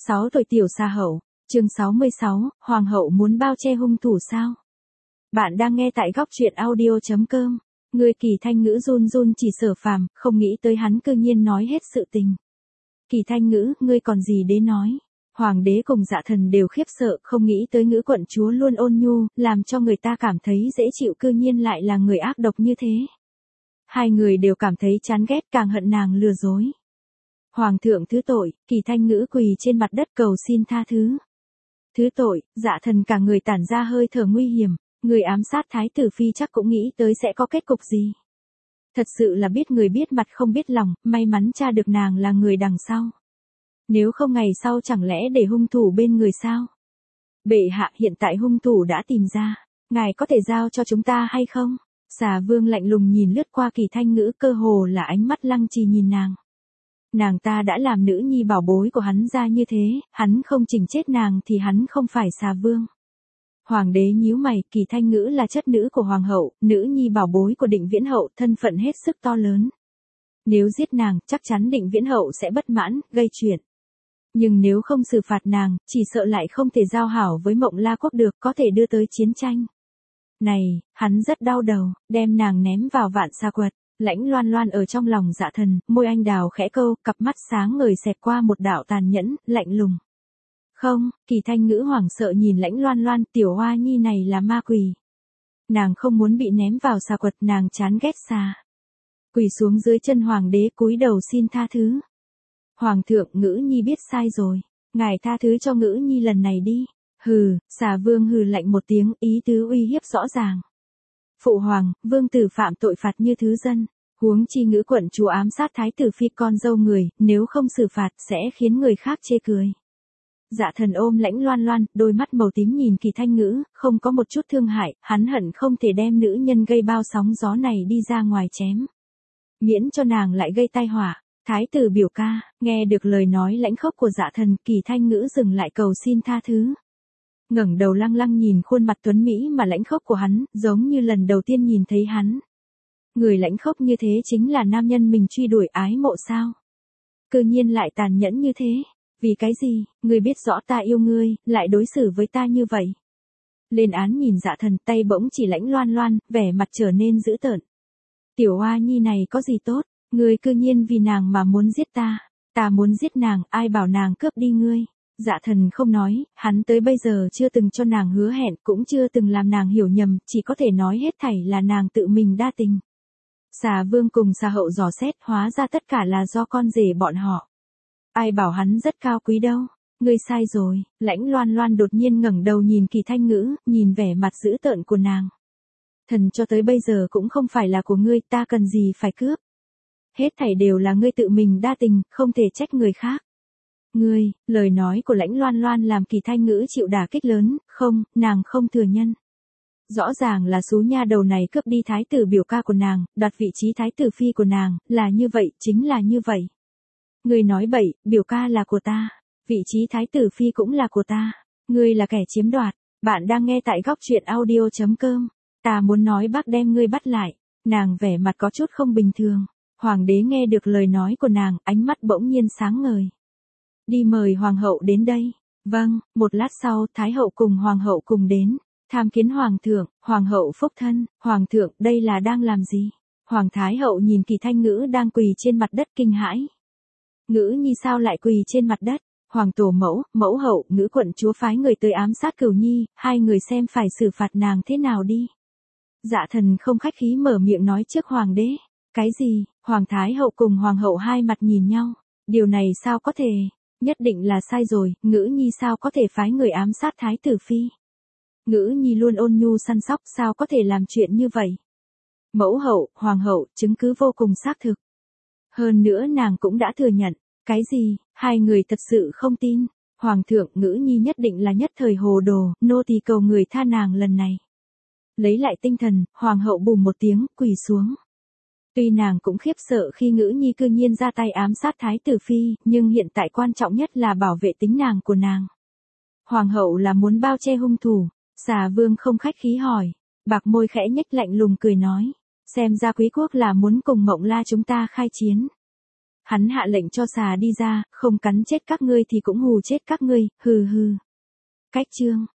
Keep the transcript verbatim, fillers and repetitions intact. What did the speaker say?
sáu tuổi tiểu xà hậu, chương sáu mươi sáu, Hoàng hậu muốn bao che hung thủ sao? Bạn đang nghe tại góc truyện audio chấm com. Người Kỳ Thanh Ngữ run run chỉ Sở Phàm, không nghĩ tới hắn cư nhiên nói hết sự tình. Kỳ Thanh Ngữ, ngươi còn gì để nói? Hoàng đế cùng Dạ Thần đều khiếp sợ, không nghĩ tới Ngữ quận chúa luôn ôn nhu, làm cho người ta cảm thấy dễ chịu, cư nhiên lại là người ác độc như thế. Hai người đều cảm thấy chán ghét, càng hận nàng lừa dối. Hoàng thượng thứ tội, Kỳ Thanh Ngữ quỳ trên mặt đất cầu xin tha thứ. Thứ tội, Dạ Thần cả người tản ra hơi thở nguy hiểm, người ám sát Thái tử Phi chắc cũng nghĩ tới sẽ có kết cục gì. Thật sự là biết người biết mặt không biết lòng, may mắn tra được nàng là người đằng sau. Nếu không ngày sau chẳng lẽ để hung thủ bên người sao? Bệ hạ, hiện tại hung thủ đã tìm ra, ngài có thể giao cho chúng ta hay không? Xà Vương lạnh lùng nhìn lướt qua Kỳ Thanh Ngữ, cơ hồ là ánh mắt lăng trì nhìn nàng. Nàng ta đã làm nữ nhi bảo bối của hắn ra như thế, hắn không chỉnh chết nàng thì hắn không phải Xà Vương. Hoàng đế nhíu mày, Kỳ Thanh Ngữ là chất nữ của hoàng hậu, nữ nhi bảo bối của Định Viễn hậu, thân phận hết sức to lớn. Nếu giết nàng, chắc chắn Định Viễn hậu sẽ bất mãn, gây chuyện. Nhưng nếu không xử phạt nàng, chỉ sợ lại không thể giao hảo với Mộng La quốc được, có thể đưa tới chiến tranh. Này, hắn rất đau đầu, đem nàng ném vào vạn sa quật. Lãnh Loan Loan ở trong lòng Dạ Thần, môi anh đào khẽ câu, cặp mắt sáng ngời xẹt qua một đạo tàn nhẫn, lạnh lùng. Không, Kỳ Thanh Ngữ hoảng sợ nhìn Lãnh Loan Loan, tiểu hoa nhi này là ma quỷ. Nàng không muốn bị ném vào xà quật, nàng chán ghét xà. Quỳ xuống dưới chân hoàng đế, cúi đầu xin tha thứ. Hoàng thượng, Ngữ nhi biết sai rồi, ngài tha thứ cho Ngữ nhi lần này đi. Hừ, Xà Vương hừ lạnh một tiếng, ý tứ uy hiếp rõ ràng. Phụ hoàng, vương tử phạm tội phạt như thứ dân, huống chi Ngữ quận chúa ám sát Thái tử Phi con dâu người, nếu không xử phạt sẽ khiến người khác chê cười. Dạ Thần ôm Lãnh Loan Loan, đôi mắt màu tím nhìn Kỳ Thanh Ngữ, không có một chút thương hại, hắn hận không thể đem nữ nhân gây bao sóng gió này đi ra ngoài chém. Miễn cho nàng lại gây tai họa. Thái tử biểu ca, nghe được lời nói lãnh khốc của Dạ Thần, Kỳ Thanh Ngữ dừng lại cầu xin tha thứ. Ngẩng đầu lăng lăng nhìn khuôn mặt tuấn mỹ mà lãnh khốc của hắn, giống như lần đầu tiên nhìn thấy hắn. Người lãnh khốc như thế chính là nam nhân mình truy đuổi ái mộ sao? Cư nhiên lại tàn nhẫn như thế, vì cái gì, ngươi biết rõ ta yêu ngươi, lại đối xử với ta như vậy? Lên án nhìn Dạ Thần, tay bỗng chỉ Lãnh Loan Loan, vẻ mặt trở nên dữ tợn. Tiểu hoa nhi này có gì tốt, ngươi cư nhiên vì nàng mà muốn giết ta, ta muốn giết nàng, ai bảo nàng cướp đi ngươi? Dạ Thần không nói, hắn tới bây giờ chưa từng cho nàng hứa hẹn, cũng chưa từng làm nàng hiểu nhầm, chỉ có thể nói hết thảy là nàng tự mình đa tình. Xà Vương cùng Xà Hậu dò xét, hóa ra tất cả là do con rể bọn họ. Ai bảo hắn rất cao quý đâu, ngươi sai rồi. Lãnh Loan Loan đột nhiên ngẩng đầu nhìn Kỳ Thanh Ngữ, nhìn vẻ mặt dữ tợn của nàng. Thần cho tới bây giờ cũng không phải là của ngươi, ta cần gì phải cướp. Hết thảy đều là ngươi tự mình đa tình, không thể trách người khác. Ngươi, lời nói của Lãnh Loan Loan làm Kỳ Thanh Ngữ chịu đả kích lớn, không, nàng không thừa nhận. Rõ ràng là số nha đầu này cướp đi thái tử biểu ca của nàng, đoạt vị trí thái tử phi của nàng, là như vậy, chính là như vậy. Ngươi nói bậy, biểu ca là của ta, vị trí thái tử phi cũng là của ta, ngươi là kẻ chiếm đoạt. Bạn đang nghe tại góc truyện audio chấm com. Ta muốn nói bác đem ngươi bắt lại. Nàng vẻ mặt có chút không bình thường. Hoàng đế nghe được lời nói của nàng, ánh mắt bỗng nhiên sáng ngời. Đi mời hoàng hậu đến đây. Vâng, một lát sau, thái hậu cùng hoàng hậu cùng đến. Tham kiến hoàng thượng, hoàng hậu phúc thân. Hoàng thượng, đây là đang làm gì? Hoàng thái hậu nhìn Kỳ Thanh Ngữ đang quỳ trên mặt đất kinh hãi. Ngữ nhi sao lại quỳ trên mặt đất? Hoàng tổ mẫu, mẫu hậu, Ngữ quận chúa phái người tới ám sát Cửu Nhi, hai người xem phải xử phạt nàng thế nào đi. Dạ Thần không khách khí mở miệng nói trước hoàng đế. Cái gì? Hoàng thái hậu cùng hoàng hậu hai mặt nhìn nhau. Điều này sao có thể? Nhất định là sai rồi, Ngữ nhi sao có thể phái người ám sát thái tử phi? Ngữ nhi luôn ôn nhu săn sóc, sao có thể làm chuyện như vậy? Mẫu hậu, hoàng hậu, chứng cứ vô cùng xác thực. Hơn nữa nàng cũng đã thừa nhận. Cái gì? Hai người thật sự không tin. Hoàng thượng, Ngữ nhi nhất định là nhất thời hồ đồ, nô tỳ cầu người tha nàng lần này. Lấy lại tinh thần, hoàng hậu bùm một tiếng, quỳ xuống. Tuy nàng cũng khiếp sợ khi Ngữ nhi cư nhiên ra tay ám sát thái tử phi, nhưng hiện tại quan trọng nhất là bảo vệ tính nàng của nàng. Hoàng hậu là muốn bao che hung thủ. Xà Vương không khách khí hỏi. Bạc môi khẽ nhếch lạnh lùng cười nói. Xem ra quý quốc là muốn cùng Mộng La chúng ta khai chiến. Hắn hạ lệnh cho xà đi ra, không cắn chết các ngươi thì cũng hù chết các ngươi, hừ hừ. Cách chương